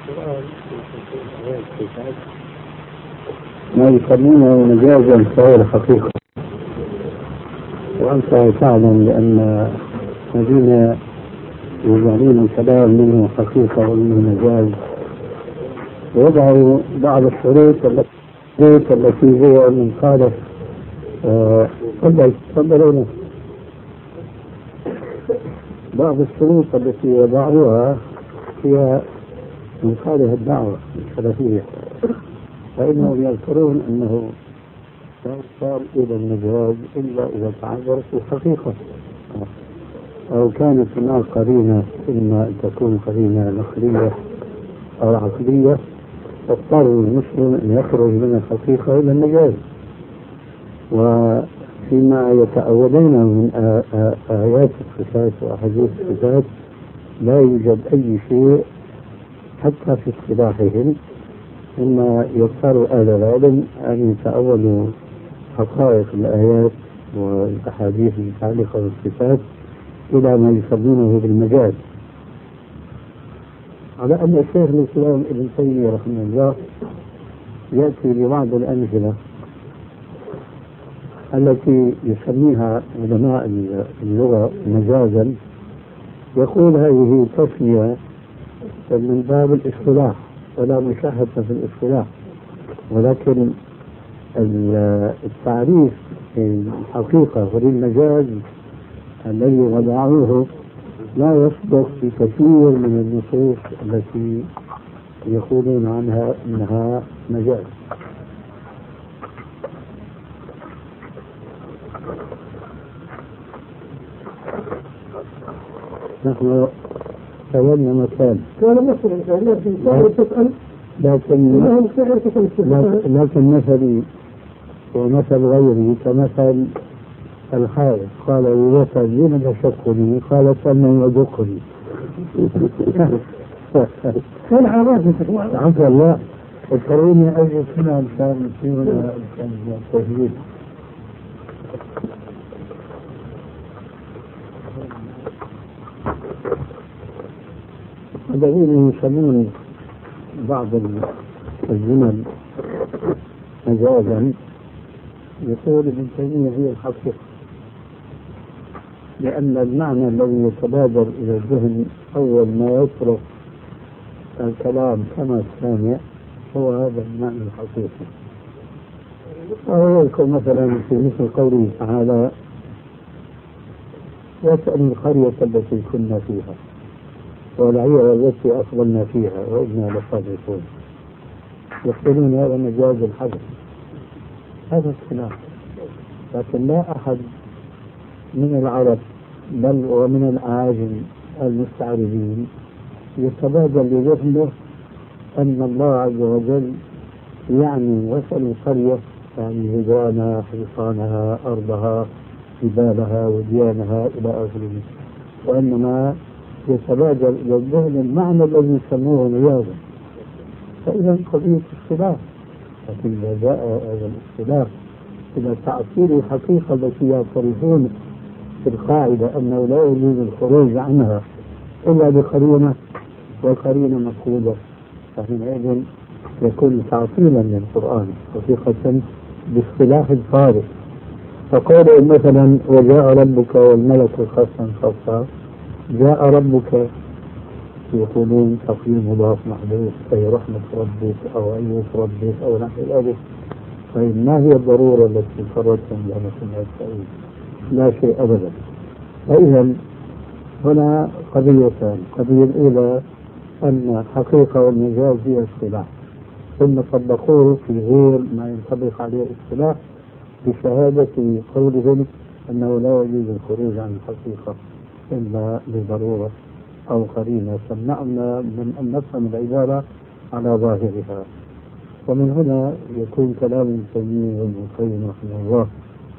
ما يسمونه مجازا فهو الحقيقة، وأنت تعلم لأن الذين يجعلون الكلام منه حقيقة ومنه مجاز وضعوا بعض الشروط التي هي من خالف تفضلوا. بعض الشروط التي وضعوها هي من خالف الدعوة السلفية، فإنهم يذكرون أنه لا يصار إلى المجاز إلا إذا تعذرت الحقيقة أو كانت هناك قرينة، إما أن تكون قرينة نقلية أو عقلية، فاضطر المسلم أن يخرج من الحقيقة إلى المجاز. وفيما يتأولون من آيات الصفات وأحاديث الصفات لا يوجد أي شيء حتى في اصطلاحهم، إما يضطر أهل العلم أن يتأولوا حقائق الآيات والأحاديث المتعلقة بالصفات إلى ما يسمونه بالمجاز. على أن الشيخ الإسلام ابن تيمية رحمه الله يأتي ببعض الأمثلة التي يسميها علماء اللغة مجازا، يقول هذه تسمية من باب الاصطلاح ولا مشاهدة في الاصطلاح، ولكن التعريف الحقيقة وللمجاز الذي وضعوه لا يصدق في كثير من النصوص التي يقولون عنها انها مجاز. نحن سوينا مثال لكن مثلي ومثل غيري كمثل الحائط، قال لمثل لمن يشقني؟ قال سمن يدقني. عفوا الله اذكروني أجل سنة مشان فينا التجديد. الذين يسمون بعض الجمل مجازا يقول ابن تيمية هي الحقيقة، لأن المعنى الذي يتبادر إلى الذهن أول ما يطرق الكلام كما سامع هو هذا المعنى الحقيقي. وهو يذكر مثلا في مثل قوله تعالى: واسأل القرية التي كنا فيها والعير التي أقبلنا فيها وإنا لصادقون. يقولون هذا مجاز الحدث، هذا الخلاف، لكن لا أحد من العرب بل ومن الأعاجم المستعربين يتبادر لذهنه أن الله عز وجل يعني واسأل القرية يعني هجرانها، حصانها، أرضها، جبالها، وديانها إلى آخره، وإنما يتبادر إلى الذهن المعنى الذي يسموه مجازا. فإذا قضية اختلاف، لكن إذا جاء هذا الاختلاف إلى تعطيل الحقيقة التي يعترفون في القاعدة أنه لا يجوز الخروج عنها إلا بقرينة وقرينة مفقودة، فحينئذ يكون تعطيلا للقرآن حقيقة باصطلاح الفارق. فقالوا مثلا: وجاء ربك والملك خصفا صفا، جاء ربك يقولون تقييم مضاف محذوف أي رحمة ربك أو أية ربك أو نحو ذلك. طيب ما هي الضرورة التي فرضتم لنا في التأويل؟ لا شيء أبدا. فإذا هنا قضيتان: القضية الأولى أن الحقيقة والمجاز هي اصطلاح، ثم طبقوه في غير ما ينطبق عليه الاصطلاح بشهادة قولهم أنه لا يجوز الخروج عن الحقيقة إلا لضرورة أو قرينة تمنعنا من أن نفهم العبارة على ظاهرها. ومن هنا يكون كلام ابن تيمية وابن القيم رحمه الله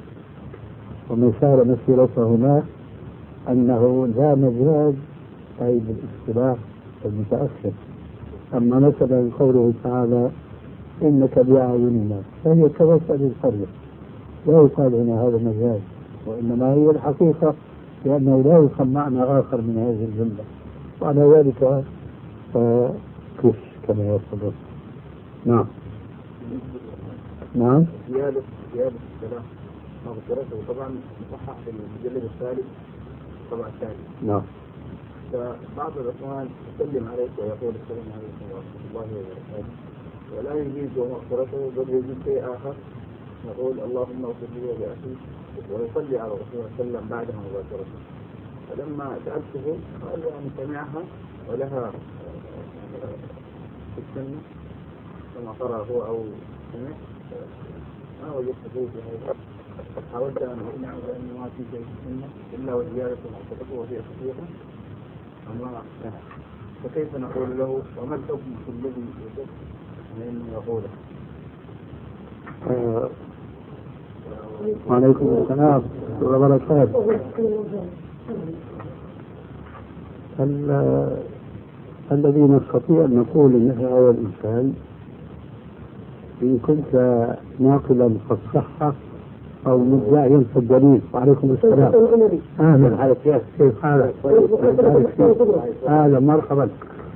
ومن سار مسيرته هناك أنه لا مجاز أي بالاصطلاح المتأخر. أما مثلا قوله تعالى: إنك بأعيننا، فهي كمثل القرية، لا يقال هنا هذا مجاز، وإنما هي الحقيقة، لأنه لا يفهم معنى آخر من هذه الجملة. وعلى ذلك كما يصدر. نعم. نعم. زيادة السلام مغفرته طبعا مصحح في المجلد الثالث طبعا الثاني. نعم. فبعض الإخوان يسلم عليك ويقول السلام عليكم ورحمة الله وبركاته، ولا يجيز مغفرته بل يجيز شيء آخر، يقول اللهم اغفر لي ولأخي، ويصلي على الرسول صلى الله عليه وسلم بعدها مباشرة. فلما سألته قال أن سمعها ولها في السنة كما قرأ هو أو سمع، ما وجدت شيء في هذا. حاولت أن أقنعه بأنه ما في شيء في السنة إلا وزيادة مغفرته وهي صحيحة، أما فكيف نقول له وما الحكم في الذي يجب أن يقوله؟ وعليكم السلام وبركاته. الذي نستطيع أن نقول إن هذا الإنسان إن كنت ناقلا فالصحة أو مدعيا فالدليل. وعليكم السلام. أهلا على كيف حالك؟ أهلا مرحبا.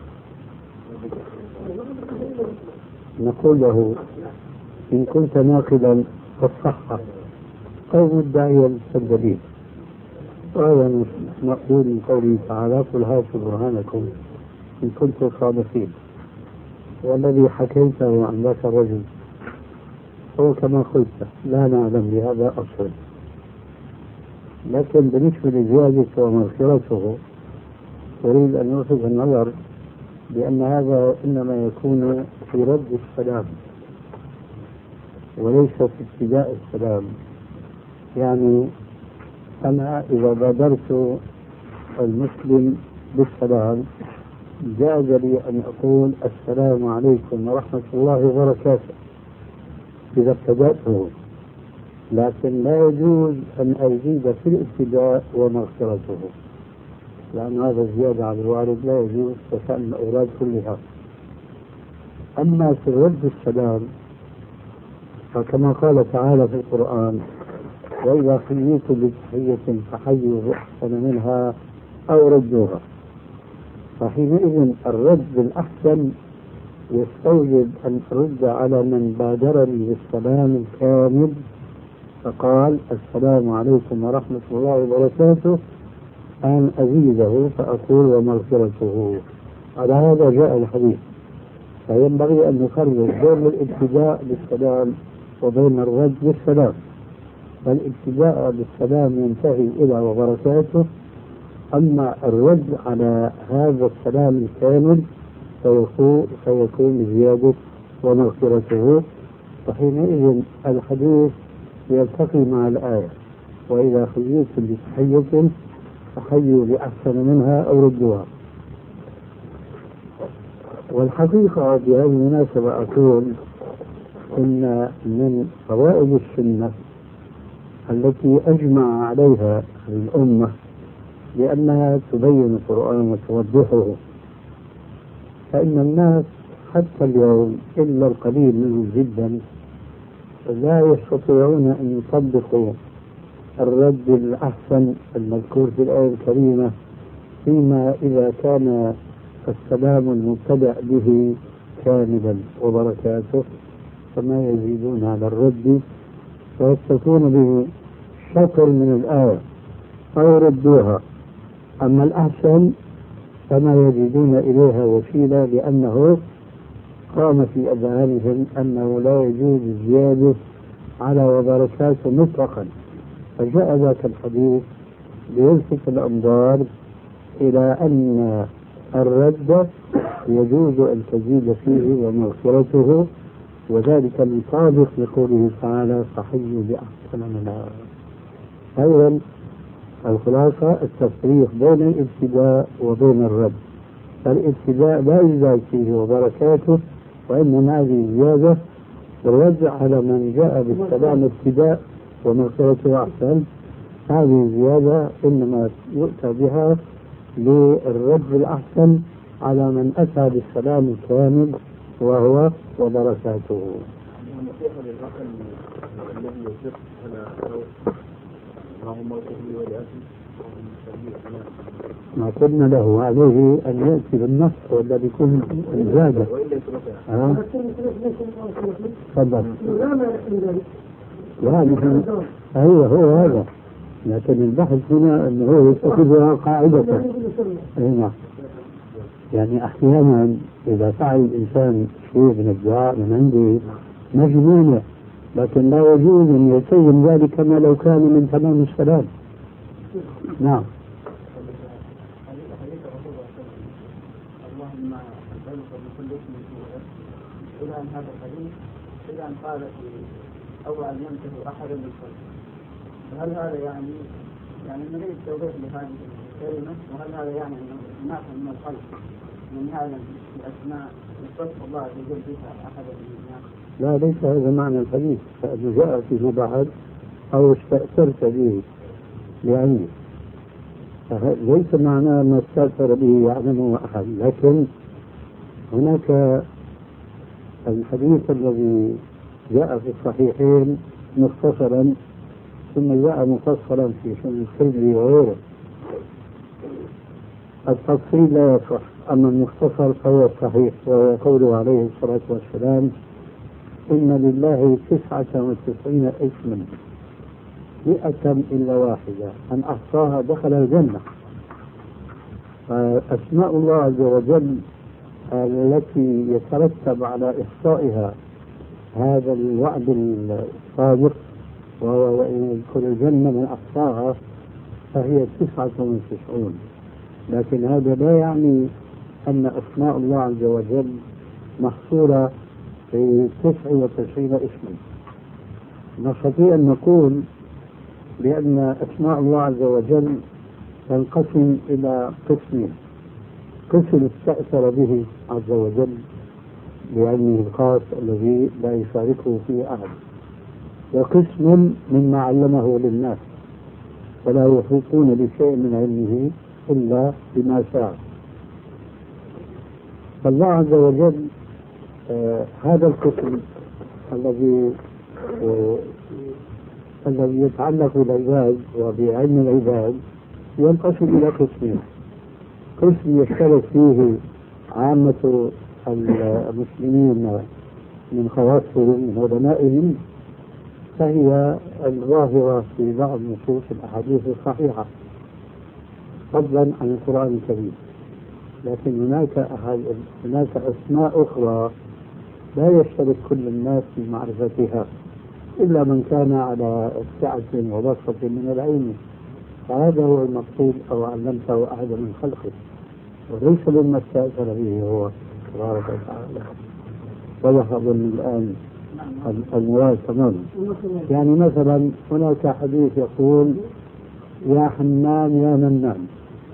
نقول له إن كنت ناقلا فالصحة أو مدعيا فالدليل. وهذا مقبول من قوله تعالى قل هاتوا برهانكم إن كنتم صادقين. والذي حكيته عن ذاك الرجل هو كما قلت لا نعلم بهذا أصلا، لكن بالنسبة لزيادته ومغفرته أريد أن ألفت النظر بأن هذا إنما يكون في رد السلام وليس في ابتداء السلام. يعني أنا إذا بادرت المسلم بالسلام جاز لي أن أقول السلام عليكم ورحمة الله وبركاته إذا ابتدأته، لكن لا يجوز أن أزيد في الابتداء ومغفرته، لأن هذا الزيادة على الوارد لا يجوز كشأن الأوراد كلها. أما في رد السلام فكما قال تعالى في القرآن وإذا حييتم بتحية فحيوا بأحسن منها أو ردوها، فحينئذ الرد بالأحسن يستوجب أن أرد على من بادرني بالسلام الكامل فقال السلام عليكم ورحمة الله وبركاته، أن أزيده فأقول ومغفرته. على هذا جاء الحديث. فينبغي أن نفرق بين الابتداء بالسلام وبين الرد بالسلام. فالابتداء بالسلام ينتهي إلى وبركاته، أما الرد على هذا السلام الكامل فيكون زيادة ومغفرته. فحينئذ الحديث يلتقي مع الآية وإذا حييتم بتحية فحيوا بأحسن منها أو ردوها. والحقيقة بهذه المناسبة أقول إن من فوائد السنة التي أجمع عليها الأمة لأنها تبين القرآن وتوضحه، فإن الناس حتى اليوم إلا القليل منهم جدا لا يستطيعون أن يطبقوا الرد الأحسن المذكور في الآية الكريمة فيما إذا كان السلام المبتدأ به كاملا وبركاته، فما يزيدون على الرد ويتقون به شطر من الآية أو ردوها. أما الأحسن فما يجدون إليها وسيلة، لأنه قام في أذهانهم أنه لا يجوز الزيادة على وبركاته مطلقا. فجاء ذاك الحديث ليلفت الأنظار إلى أن الرد يجوز أن تزيد فيه ومغفرته، وذلك مطابق لقوله تعالى فحيوا بأحسن منها. أيضا الخلاصة التفريق بين الابتداء وبين الرد. فالابتداء لا يزال فيه وبركاته، وإنما هذه زيادة. والرد على من جاء بالسلام ابتداء ومغفرته أحسن، هذه زيادة إنما يؤتى بها للرد الأحسن على من أتى بالسلام الكامل وهو وبركاته. النصيحة للأخ الذي يصدق على اللهم اغفر لي ولأخي ما قلنا له عليه أن يأتي بالنص ولا بيكون زادة. تفضل. لا نحن أيوه هو هذا، لكن البحث هنا أنه هو يتخذها قاعدة. نعم. يعني أحيانا إذا فعل الإنسان شيء من الدعاء من عنده مجنونة، لكن لا يجوز أن يتيم ذلك كما لو كان من تمام السلام. نعم. اللهم أسألك بكل اسم إلى أن هذا الحديث إلى أن قال أو علمته أحدا بالخلق، فهل هذا يعني نريد توضيح لهذه الكلمة، وهل هذا يعني أنه ناس من الخلق من هذا الأسماء يختص الله عز وجل بها أحدا من الناس؟ لا ليس هذا معنى الحديث، فإنه جاء فيما بعد أو استأثرت به لعلمه، ليس معناه ما استأثر به يعلمه أحد. لكن هناك الحديث الذي جاء في الصحيحين مختصرا ثم جاء مفصلا في سنن الترمذي وغيره. التفصيل لا يصح، أما المختصر فهو الصحيح، وهو قوله عليه الصلاة والسلام: إن لله 99 اسما 100 إلا واحدة من أحصاها دخل الجنة. أسماء الله عز وجل التي يترتب على إحصائها هذا الوعد الصادق وهو يدخل الجنة من أحصاها، فهي 99. لكن هذا لا يعني أن أسماء الله عز وجل محصورة في 99 اسما. نستطيع أن نقول بأن أسماء الله عز وجل تنقسم إلى قسمين: قسم استأثر به عز وجل بعلمه الخاص الذي لا يشاركه فيه أحد، وقسم مما علمه للناس ولا يحيطون بشيء من علمه إلا بما شاء. فالله عز وجل هذا القسم الذي يتعلق بالعباد وبعلم العباد ينقسم إلى قسمين: قسم يشترك فيه عامة المسلمين من خواصهم من علمائهم، فهي الظاهرة في بعض نصوص الأحاديث الصحيحة فضلا عن القرآن الكريم. لكن هناك أسماء أخرى لا يشترك كل الناس في معرفتها إلا من كان على سعة وبسطة من العلم، فهذا هو المقصود: أو علمته أحد من خلقه، وليس مما استأثر به هو تبارك وتعالى. وضح أظن الآن المراد تماما. يعني مثلا هناك حديث يقول: يا حنان يا منان،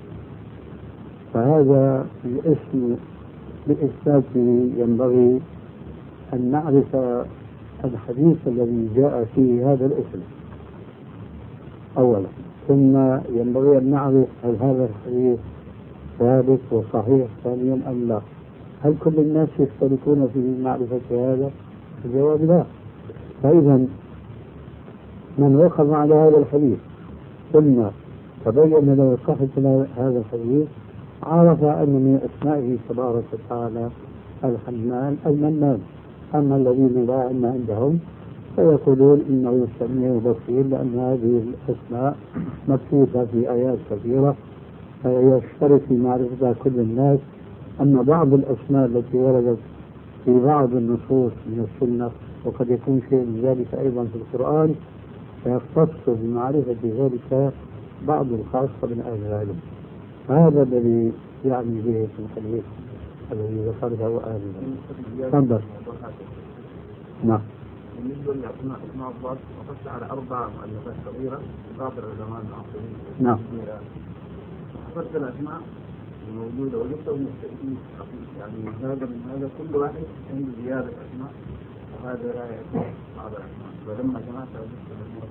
فهذا الاسم بإثباته ينبغي أن نعرف الحديث الذي جاء فيه هذا الاسم أولا، ثم ينبغي أن نعرف هل هذا الحديث ثابت وصحيح ثانيا أم لا. هل كل الناس يشتركون في معرفة هذا؟ الجواب لا. فإذا من وقف على هذا الحديث ثم تبين له صحة هذا الحديث عرف أن من أسمائه تبارك وتعالى الحنان المنان. أما الذين لا علم عندهم فيقولون إنه السميع البصير، لأن هذه الأسماء مبثوثة في آيات كثيرة فيشترك في معرفتها كل الناس. أما بعض الأسماء التي وردت في بعض النصوص من السنة وقد يكون شيء من ذلك أيضا في القرآن فيختص بمعرفة ذلك بعض الخاصة من أهل العلم. هذا الذي يعني به في الحديث الذي ذكره آنفا. تفضل. نعم. بالنسبة لأسماء الله وقفت على 4 مؤلفات صغيرة خاطر الزمان المعاصرين. نعم. أخذت الأسماء الموجودة وجدتهم مختلفين، يعني هذا كل واحد عنده زيادة أسماء وهذا لا يكون بعض الأسماء، ولما جمعت وجدت مجموعة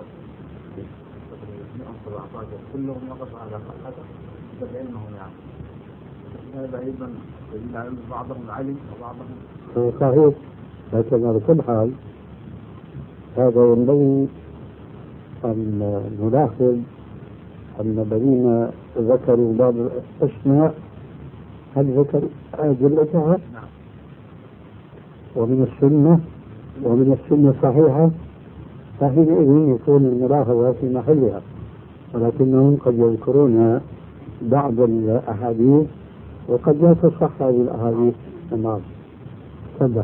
17 كلهم وقفوا على حسب علمهم، يعني هذا أيضا دليل على بعضهم علم وبعضهم صحيح. لكن على كل حال هذا ينبغي أن نلاحظ أن الذين ذكروا بعض الأسماء هل ذكروا أدلتها؟ ومن السنة صحيحة، فحينئذ يكون الملاحظة في محلها، ولكنهم قد يذكرون بعض الأحاديث وقد لا تصح هذه الأحاديث. تمام. تفضل.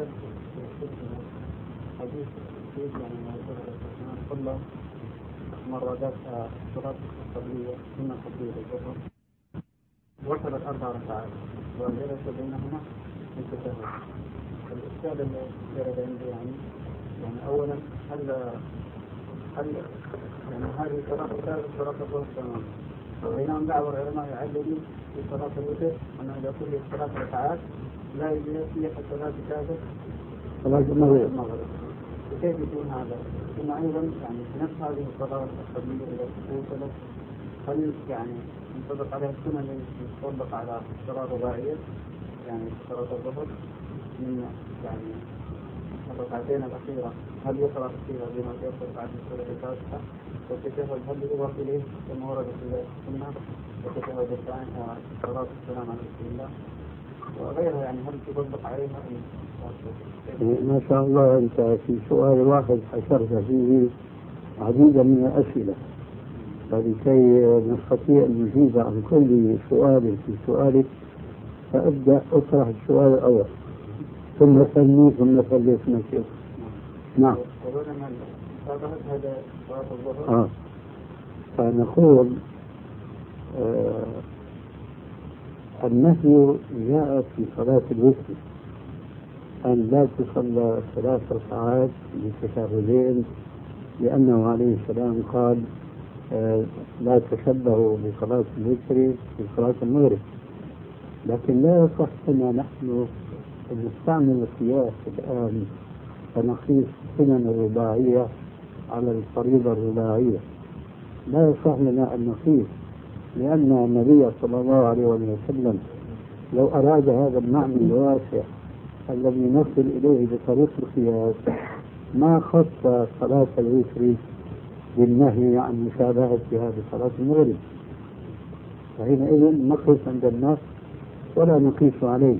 مرة ذات صلاة قبلية سنة قبلية الظهر وصلت 4 ركعات وجلس بينهما في التشهد. الإشكال اللي ورد عندي يعني أولا هل يعني هذه الصلاة الثالثة صلاة الظهر تمام، بينما بعض العلماء يعلمون في صلاة الوتر أن إذا كل 3 ركعات لا يصح الصلاة الثالثة صلاة المغرب. كيف يكون هذا؟ ثم أيضا يعني في نفس هذه الصلاة القبلية إذا وصلت هل يعني ينطبق عليها السنة التي تطبق على الصلاة الرباعية يعني صلاة الظهر من يعني الركعتين الأخيرة، هل يقرأ فيها بما يقرأ بعد السورة الفاتحة والتشهد هل يضاف إليه كما ورد في السنة والتشهد الثاني صلاة السلام على رسول الله وغيرها، يعني هل تطبق عليها؟ ما شاء الله، أنت في سؤال واحد حشرت فيه عديدا من الأسئلة، فلكي نستطيع أن نجيب عن كل سؤال في سؤالك فأبدأ أطرح السؤال الأول ثم سلمي ثم سلمي نفسك. نعم. فنقول النهي جاء في صلاة الوتر أن لا تصلى 3 ركعات بتشهدين، لأنه عليه السلام قال لا تشبهوا بصلاة الوتر في صلاة المغرب. لكن لا يصح لنا نحن أن نستعمل القياس الآن فنقيس السنن الرباعية على الفريضة الرباعية، لا يصح لنا أن نقيس، لأن النبي صلى الله عليه وسلم لو أراد هذا المعنى الواسع الذي نصل إليه بطريق القياس ما خص صلاة الوتر بالنهي عن مشابهتها بصلاة المغرب، فحينئذ نقف عند النص ولا نقيس عليه.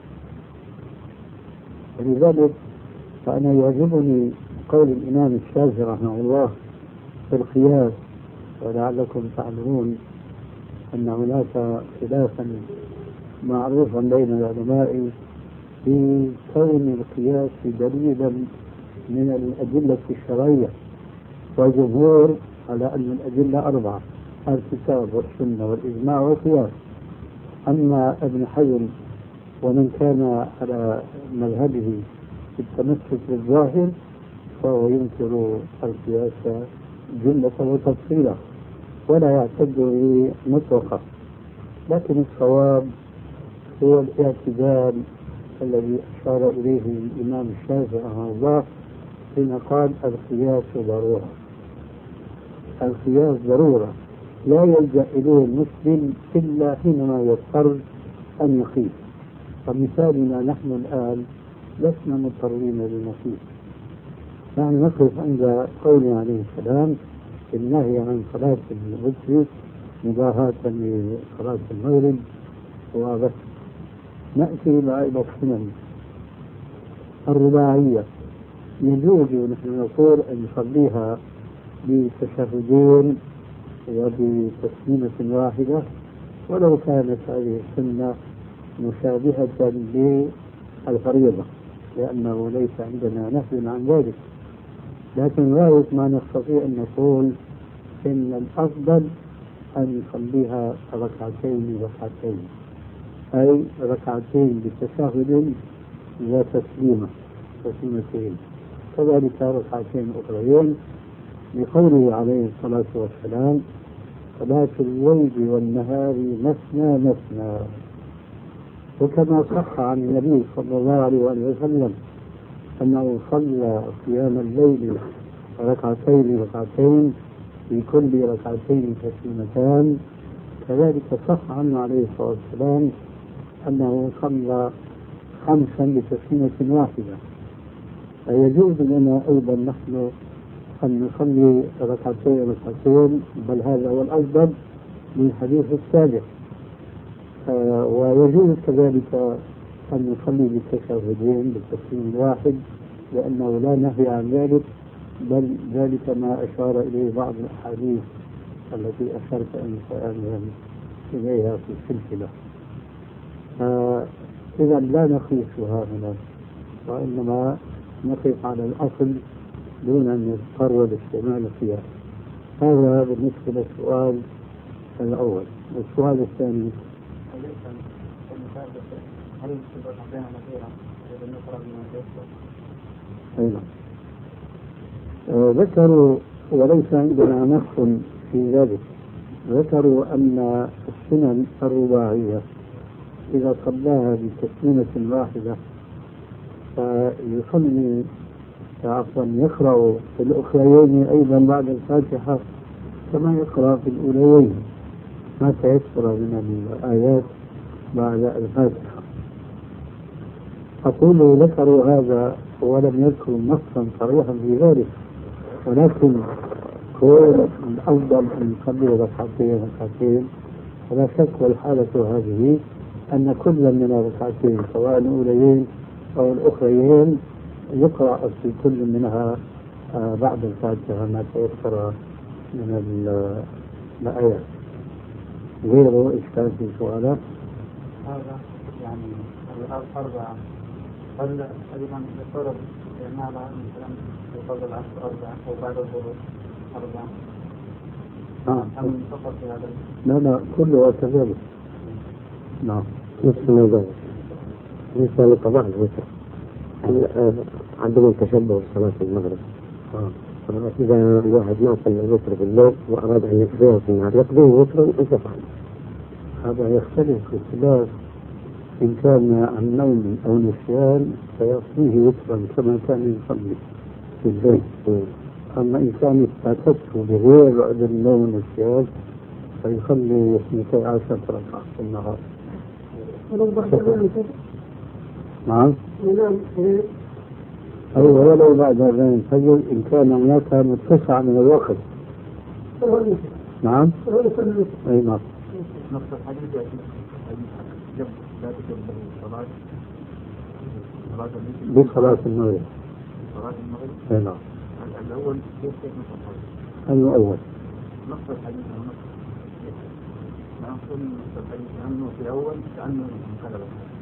ولذلك فأنا يعجبني قول الإمام الشافعي رحمه الله في القياس، ولعلكم تعلمون أن هناك خلافا معروفا بين العلماء في كون القياس دليلا من الأدلة الشرعية، والجمهور على أن الأدلة 4: الكتاب والسنة والإجماع والقياس. أما ابن حزم ومن كان على مذهبه في التمسك بالظاهر فهو ينكر القياس جملة وتفصيلا ولا يعتد به مطلقا، لكن الصواب هو الاعتدال الذي أشار إليه الإمام الشافعي رحمه الله حين قال القياس ضرورة. القياس ضرورة لا يلجأ إليه المسلم إلا حينما يضطر أن يقيس. فمثالنا نحن الآن لسنا مضطرين للمقيس، نحن نقف عند قوله عليه السلام النهي عن صلاة الوتر مباهاة لصلاة المغرب وبس. نأتي إلى السنن الرباعية، يجوز نحن نقول أن نصليها بتشهدين وبتسليمة واحدة ولو كانت هذه السنة مشابهة للفريضة، لأنه ليس عندنا نهي عن ذلك. لكن غاية ما نستطيع أن نقول إن الأفضل أن نصليها ركعتين، أي ركعتين بتشهد وتسليمتين، كذلك ركعتين أخرين، لقوله عليه الصلاة والسلام صلاة الليل والنهار مثنى مثنى. وكما صح عن النبي صلى الله عليه وسلم أنه صلى قيام الليل ركعتين في كل ركعتين تسليمتان، كذلك صح عنه عليه الصلاة والسلام أنه صلى 5 بتسليمة واحدة. فيجوز لنا أيضا نحن أن نصلي ركعتين بل هذا هو الأفضل من الحديث السابق. ويجوز كذلك أن نصلي بالتشهدين بالتسليم الواحد، لأنه لا نهي عن ذلك، بل ذلك ما أشار إليه بعض الأحاديث التي أشرت أنت إليها في السلسلة. إذا لا نقيسها هنا، وإنما نقف على الأصل دون أن يضطر الاستعمال فيها. هذا بالنسبة للسؤال الأول. السؤال الثاني: هل تبقى بين نظيرة بالنسبة للمناسبة؟ ذكروا، وليس عندنا نص في ذلك، ذكروا أن السنن الرباعية إذا صلاها بتسليمة واحدة فيصلي يقرأ في الأخريين أيضا بعد الفاتحة كما يقرأ في الأوليين ما تيسر من الآيات بعد الفاتحة. أقول ذكروا هذا ولم يذكروا نصا صريحا في ذلك، ولكن كون الأفضل أن يصلي ركعتين ولا شك. والحالة هذه أن كل من الركعتين سواء الأوليين أو الأخريين يقرأ في كل منها بعد الفاتحة ما تيسر من الآيات. غيره إشكال في سؤاله؟ هذا يعني الأربعة هل أيضا يفترض ماذا مثلا قبل العصر 4 وبعد الظهر 4 أم فقط في هذا؟ لا كله كذلك. نعم نفس الموضوع. بالنسبة لقضاء الوتر عدم التشبه بصلاة المغرب. إذا الواحد ما صلى الوتر بالليل وأراد أن يقضيه في النهار يقضيه وترا أم يفعل؟ هذا يختلف باختلاف إن كان عن نوم أو نسيان فيقضيه وترا كما كان يصلي في الليل. أما إن كان فاتته بغير عذر النوم والنسيان فيصلي 12 ركعة في النهار. نعم. أيوة ولو بعد أذان الفجر إن كان هناك متسع من الوقت. نعم. أي نعم. نفس الحديث لا تكبر بصلاة المغرب. صلاة المغرب. أي نعم. الأول كيف نفس الحديث؟ الأول. نفس الحديث نفس الحديث عنه في الأول كأنه انقلب.